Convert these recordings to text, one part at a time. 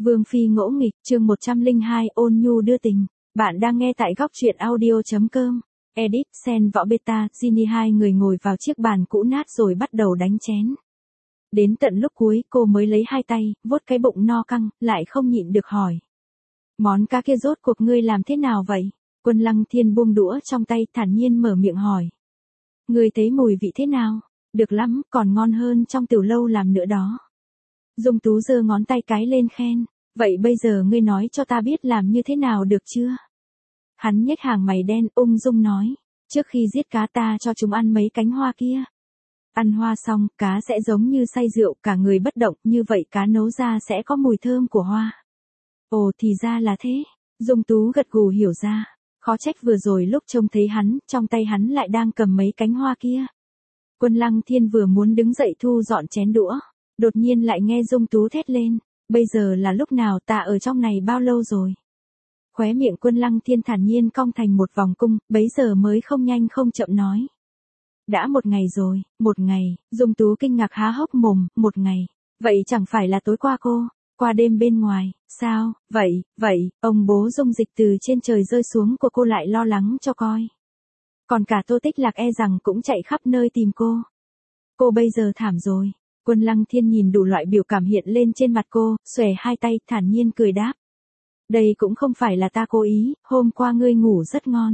Vương Phi ngỗ nghịch, chương 102, ôn nhu đưa tình. Bạn đang nghe tại góc truyện audio.com. Edit, Sen Võ Beta, Ginny hai người ngồi vào chiếc bàn cũ nát rồi bắt đầu đánh chén. Đến tận lúc cuối cô mới lấy hai tay, vuốt cái bụng no căng, lại không nhịn được hỏi. Món cá kia rốt cuộc ngươi làm thế nào vậy? Quân Lăng Thiên buông đũa trong tay thản nhiên mở miệng hỏi. Ngươi thấy mùi vị thế nào? Được lắm, còn ngon hơn trong tiểu lâu làm nữa đó. Dung Tú giơ ngón tay cái lên khen. Vậy bây giờ ngươi nói cho ta biết làm như thế nào được chưa? Hắn nhếch hàng mày đen ung dung nói. Trước khi giết cá ta cho chúng ăn mấy cánh hoa kia. Ăn hoa xong, cá sẽ giống như say rượu, cả người bất động, như vậy cá nấu ra sẽ có mùi thơm của hoa. Ồ thì ra là thế. Dung Tú gật gù hiểu ra. Khó trách vừa rồi lúc trông thấy hắn, trong tay hắn lại đang cầm mấy cánh hoa kia. Quân Lăng Thiên vừa muốn đứng dậy thu dọn chén đũa. Đột nhiên lại nghe Dung Tú thét lên. Bây giờ là lúc nào, ta ở trong này bao lâu rồi? Khóe miệng Quân Lăng Thiên thản nhiên cong thành một vòng cung, bấy giờ mới không nhanh không chậm nói. Đã một ngày rồi, một ngày. Dung Tú kinh ngạc há hốc mồm, một ngày. Vậy chẳng phải là tối qua cô, qua đêm bên ngoài, sao, vậy, ông bố Dung Dịch từ trên trời rơi xuống của cô lại lo lắng cho coi. Còn cả Tô Tích Lạc e rằng cũng chạy khắp nơi tìm cô. Cô bây giờ thảm rồi. Quân Lăng Thiên nhìn đủ loại biểu cảm hiện lên trên mặt cô, xòe hai tay, thản nhiên cười đáp. Đây cũng không phải là ta cố ý, hôm qua ngươi ngủ rất ngon.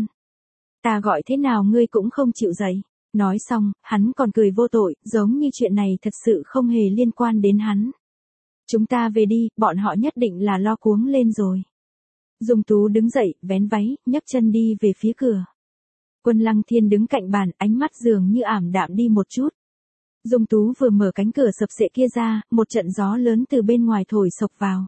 Ta gọi thế nào ngươi cũng không chịu dậy. Nói xong, hắn còn cười vô tội, giống như chuyện này thật sự không hề liên quan đến hắn. Chúng ta về đi, bọn họ nhất định là lo cuống lên rồi. Dung Tú đứng dậy, vén váy, nhấc chân đi về phía cửa. Quân Lăng Thiên đứng cạnh bàn, ánh mắt dường như ảm đạm đi một chút. Dung Tú vừa mở cánh cửa sập sệ kia ra, một trận gió lớn từ bên ngoài thổi sộc vào.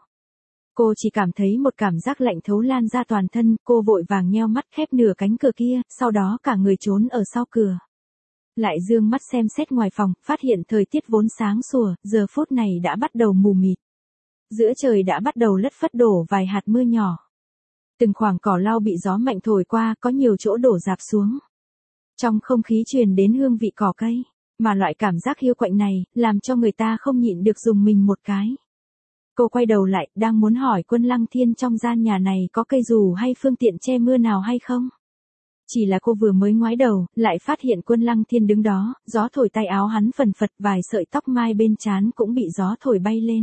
Cô chỉ cảm thấy một cảm giác lạnh thấu lan ra toàn thân, cô vội vàng nheo mắt khép nửa cánh cửa kia, sau đó cả người trốn ở sau cửa. Lại dương mắt xem xét ngoài phòng, phát hiện thời tiết vốn sáng sủa, giờ phút này đã bắt đầu mù mịt. Giữa trời đã bắt đầu lất phất đổ vài hạt mưa nhỏ. Từng khoảng cỏ lau bị gió mạnh thổi qua, có nhiều chỗ đổ rạp xuống. Trong không khí truyền đến hương vị cỏ cây. Mà loại cảm giác hiu quạnh này, làm cho người ta không nhịn được dùng mình một cái. Cô quay đầu lại, đang muốn hỏi Quân Lăng Thiên trong gian nhà này có cây dù hay phương tiện che mưa nào hay không? Chỉ là cô vừa mới ngoái đầu, lại phát hiện Quân Lăng Thiên đứng đó, gió thổi tay áo hắn phần phật, vài sợi tóc mai bên trán cũng bị gió thổi bay lên.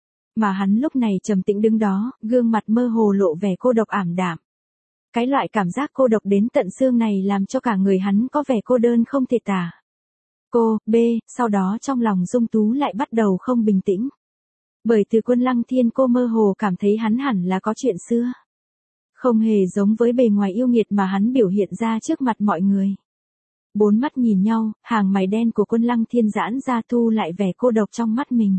Mà hắn lúc này trầm tĩnh đứng đó, gương mặt mơ hồ lộ vẻ cô độc ảm đạm. Cái loại cảm giác cô độc đến tận xương này làm cho cả người hắn có vẻ cô đơn không thể tả. Cô, sau đó trong lòng Dung Tú lại bắt đầu không bình tĩnh. Bởi từ Quân Lăng Thiên cô mơ hồ cảm thấy hắn hẳn là có chuyện xưa. Không hề giống với bề ngoài yêu nghiệt mà hắn biểu hiện ra trước mặt mọi người. Bốn mắt nhìn nhau, hàng mày đen của Quân Lăng Thiên giãn ra thu lại vẻ cô độc trong mắt mình.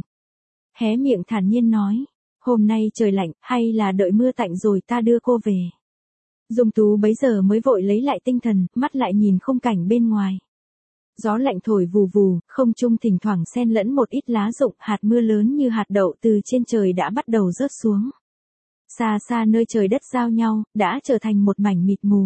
Hé miệng thản nhiên nói, hôm nay trời lạnh, hay là đợi mưa tạnh rồi ta đưa cô về. Dung Tú bấy giờ mới vội lấy lại tinh thần, mắt lại nhìn khung cảnh bên ngoài. Gió lạnh thổi vù vù, không trung thỉnh thoảng xen lẫn một ít lá rụng, hạt mưa lớn như hạt đậu từ trên trời đã bắt đầu rớt xuống. Xa xa nơi trời đất giao nhau, đã trở thành một mảnh mịt mù.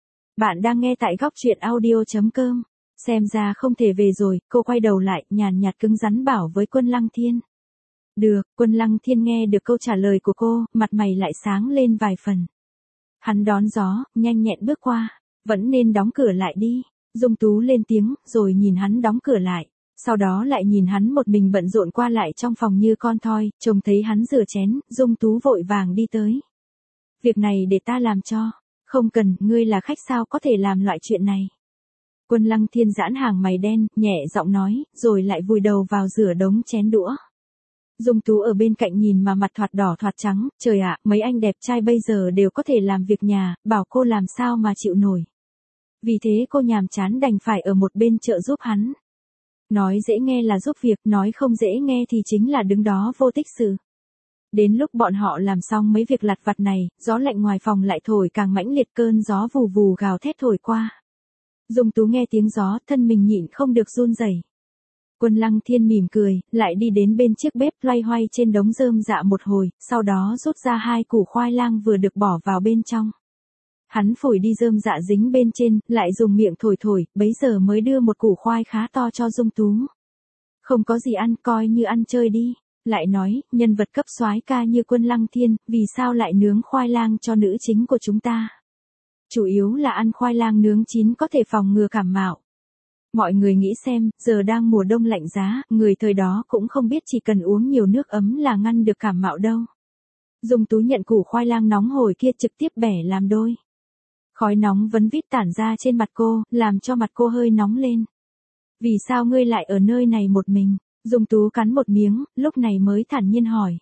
Bạn đang nghe tại góc truyện audio.com. Xem ra không thể về rồi, cô quay đầu lại, nhàn nhạt cứng rắn bảo với Quân Lăng Thiên. Được, Quân Lăng Thiên nghe được câu trả lời của cô, mặt mày lại sáng lên vài phần. Hắn đón gió, nhanh nhẹn bước qua, vẫn nên đóng cửa lại đi. Dung Tú lên tiếng, rồi nhìn hắn đóng cửa lại. Sau đó lại nhìn hắn một mình bận rộn qua lại trong phòng như con thoi, trông thấy hắn rửa chén, Dung Tú vội vàng đi tới. Việc này để ta làm cho. Không cần, ngươi là khách sao có thể làm loại chuyện này. Quân Lăng Thiên giãn hàng mày đen, nhẹ giọng nói, rồi lại vùi đầu vào rửa đống chén đũa. Dung Tú ở bên cạnh nhìn mà mặt thoạt đỏ thoạt trắng, trời ạ, mấy anh đẹp trai bây giờ đều có thể làm việc nhà, bảo cô làm sao mà chịu nổi. Vì thế cô nhàm chán đành phải ở một bên trợ giúp hắn. Nói dễ nghe là giúp việc, nói không dễ nghe thì chính là đứng đó vô tích sự. Đến lúc bọn họ làm xong mấy việc lặt vặt này, gió lạnh ngoài phòng lại thổi càng mãnh liệt, cơn gió vù vù gào thét thổi qua. Dung Tú nghe tiếng gió, thân mình nhịn không được run rẩy. Quân Lăng Thiên mỉm cười, lại đi đến bên chiếc bếp loay hoay trên đống rơm rạ một hồi, sau đó rút ra 2 củ khoai lang vừa được bỏ vào bên trong. Hắn phủi đi rơm dạ dính bên trên, lại dùng miệng thổi thổi, bấy giờ mới đưa một củ khoai khá to cho Dung Tú. Không có gì ăn, coi như ăn chơi đi. Lại nói, nhân vật cấp soái ca như Quân Lăng Thiên, vì sao lại nướng khoai lang cho nữ chính của chúng ta? Chủ yếu là ăn khoai lang nướng chín có thể phòng ngừa cảm mạo. Mọi người nghĩ xem, giờ đang mùa đông lạnh giá, người thời đó cũng không biết chỉ cần uống nhiều nước ấm là ngăn được cảm mạo đâu. Dung Tú nhận củ khoai lang nóng hổi kia trực tiếp bẻ làm đôi. Khói nóng vấn vít tản ra trên mặt cô, làm cho mặt cô hơi nóng lên. Vì sao ngươi lại ở nơi này một mình? Dung Tú cắn một miếng, lúc này mới thản nhiên hỏi.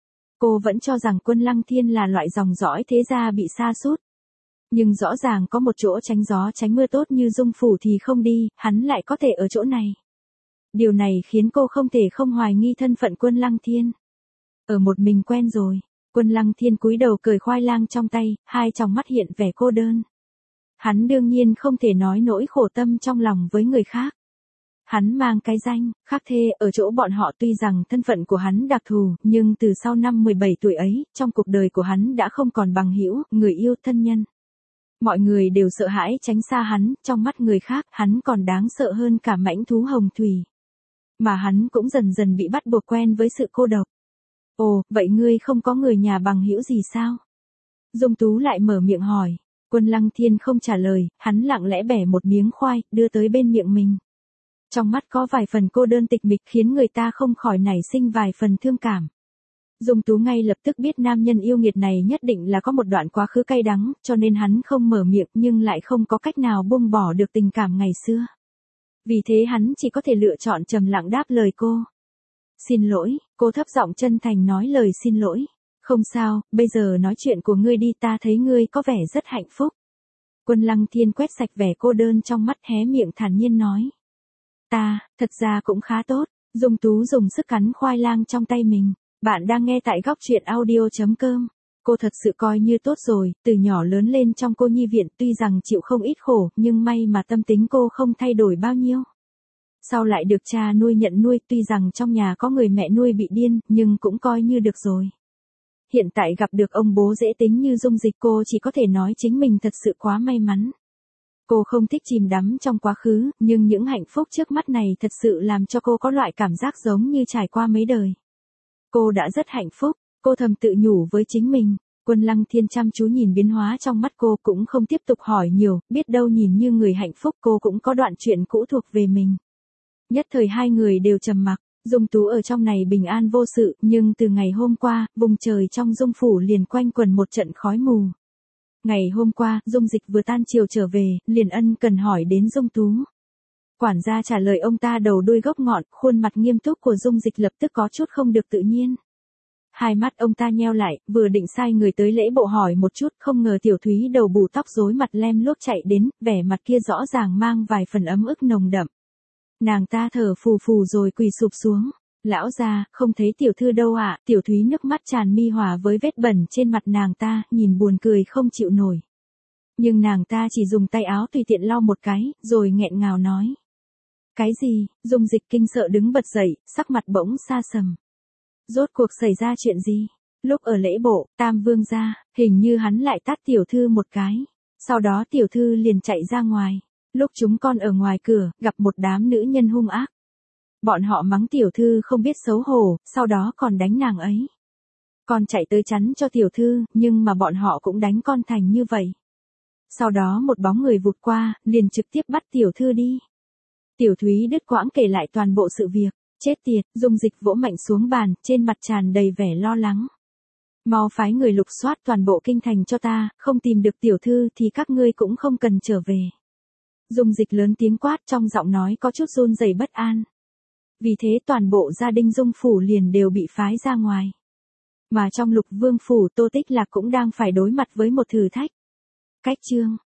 Cô vẫn cho rằng Quân Lăng Thiên là loại dòng dõi thế gia bị sa sút. Nhưng rõ ràng có một chỗ tránh gió tránh mưa tốt như Dung Phủ thì không đi, hắn lại có thể ở chỗ này. Điều này khiến cô không thể không hoài nghi thân phận Quân Lăng Thiên. Ở một mình quen rồi, Quân Lăng Thiên cúi đầu cởi khoai lang trong tay, hai tròng mắt hiện vẻ cô đơn. Hắn đương nhiên không thể nói nỗi khổ tâm trong lòng với người khác. Hắn mang cái danh, khác thê, ở chỗ bọn họ tuy rằng thân phận của hắn đặc thù, nhưng từ sau năm 17 tuổi ấy, trong cuộc đời của hắn đã không còn bằng hữu, người yêu, thân nhân. Mọi người đều sợ hãi tránh xa hắn, trong mắt người khác, hắn còn đáng sợ hơn cả mãnh thú hồng thủy. Mà hắn cũng dần dần bị bắt buộc quen với sự cô độc. Ồ, vậy ngươi không có người nhà bằng hữu gì sao? Dung Tú lại mở miệng hỏi. Quân Lăng Thiên không trả lời, hắn lặng lẽ bẻ một miếng khoai, đưa tới bên miệng mình. Trong mắt có vài phần cô đơn tịch mịch khiến người ta không khỏi nảy sinh vài phần thương cảm. Dung Tú ngay lập tức biết nam nhân yêu nghiệt này nhất định là có một đoạn quá khứ cay đắng, cho nên hắn không mở miệng nhưng lại không có cách nào buông bỏ được tình cảm ngày xưa. Vì thế hắn chỉ có thể lựa chọn trầm lặng đáp lời cô. Xin lỗi, cô thấp giọng chân thành nói lời xin lỗi. Không sao, bây giờ nói chuyện của ngươi đi, ta thấy ngươi có vẻ rất hạnh phúc. Quân Lăng Thiên quét sạch vẻ cô đơn trong mắt, hé miệng thản nhiên nói. Ta, thật ra cũng khá tốt. Dung Tú dùng sức cắn khoai lang trong tay mình. Bạn đang nghe tại góc truyện audio.com. Cô thật sự coi như tốt rồi, từ nhỏ lớn lên trong cô nhi viện tuy rằng chịu không ít khổ, nhưng may mà tâm tính cô không thay đổi bao nhiêu. Sau lại được cha nuôi nhận nuôi, tuy rằng trong nhà có người mẹ nuôi bị điên, nhưng cũng coi như được rồi. Hiện tại gặp được ông bố dễ tính như Dung Dịch, cô chỉ có thể nói chính mình thật sự quá may mắn. Cô không thích chìm đắm trong quá khứ, nhưng những hạnh phúc trước mắt này thật sự làm cho cô có loại cảm giác giống như trải qua mấy đời. Cô đã rất hạnh phúc, cô thầm tự nhủ với chính mình. Quân Lăng Thiên chăm chú nhìn biến hóa trong mắt cô, cũng không tiếp tục hỏi nhiều, biết đâu nhìn như người hạnh phúc cô cũng có đoạn chuyện cũ thuộc về mình. Nhất thời hai người đều trầm mặc. Dung Tú ở trong này bình an vô sự, nhưng từ ngày hôm qua, vùng trời trong Dung Phủ liền quanh quẩn một trận khói mù. Ngày hôm qua, Dung Dịch vừa tan chiều trở về, liền ân cần hỏi đến Dung Tú. Quản gia trả lời ông ta đầu đuôi gốc ngọn, khuôn mặt nghiêm túc của Dung Dịch lập tức có chút không được tự nhiên. Hai mắt ông ta nheo lại, vừa định sai người tới lễ bộ hỏi một chút, không ngờ Tiểu Thúy đầu bù tóc rối mặt lem luốc chạy đến, vẻ mặt kia rõ ràng mang vài phần ấm ức nồng đậm. Nàng ta thở phù phù rồi quỳ sụp xuống. Lão gia, không thấy tiểu thư đâu ạ? Tiểu Thúy nước mắt tràn mi hòa với vết bẩn trên mặt nàng ta, nhìn buồn cười không chịu nổi. Nhưng nàng ta chỉ dùng tay áo tùy tiện lau một cái, rồi nghẹn ngào nói. Cái gì? Dung Dịch kinh sợ đứng bật dậy, sắc mặt bỗng xa sầm. Rốt cuộc xảy ra chuyện gì? Lúc ở lễ bộ, Tam Vương gia, hình như hắn lại tát tiểu thư một cái. Sau đó tiểu thư liền chạy ra ngoài. Lúc chúng con ở ngoài cửa, gặp một đám nữ nhân hung ác. Bọn họ mắng tiểu thư không biết xấu hổ, sau đó còn đánh nàng ấy. Con chạy tới chắn cho tiểu thư, nhưng mà bọn họ cũng đánh con thành như vậy. Sau đó một bóng người vụt qua, liền trực tiếp bắt tiểu thư đi. Tiểu Thúy đứt quãng kể lại toàn bộ sự việc. Chết tiệt, Dung Dịch vỗ mạnh xuống bàn, trên mặt tràn đầy vẻ lo lắng. Mau phái người lục soát toàn bộ kinh thành cho ta, không tìm được tiểu thư thì các ngươi cũng không cần trở về. Dung Dịch lớn tiếng quát, trong giọng nói có chút run rẩy bất an. Vì thế toàn bộ gia đình Dung Phủ liền đều bị phái ra ngoài. Mà trong Lục Vương Phủ, Tô Tích Lạc cũng đang phải đối mặt với một thử thách. Cách chương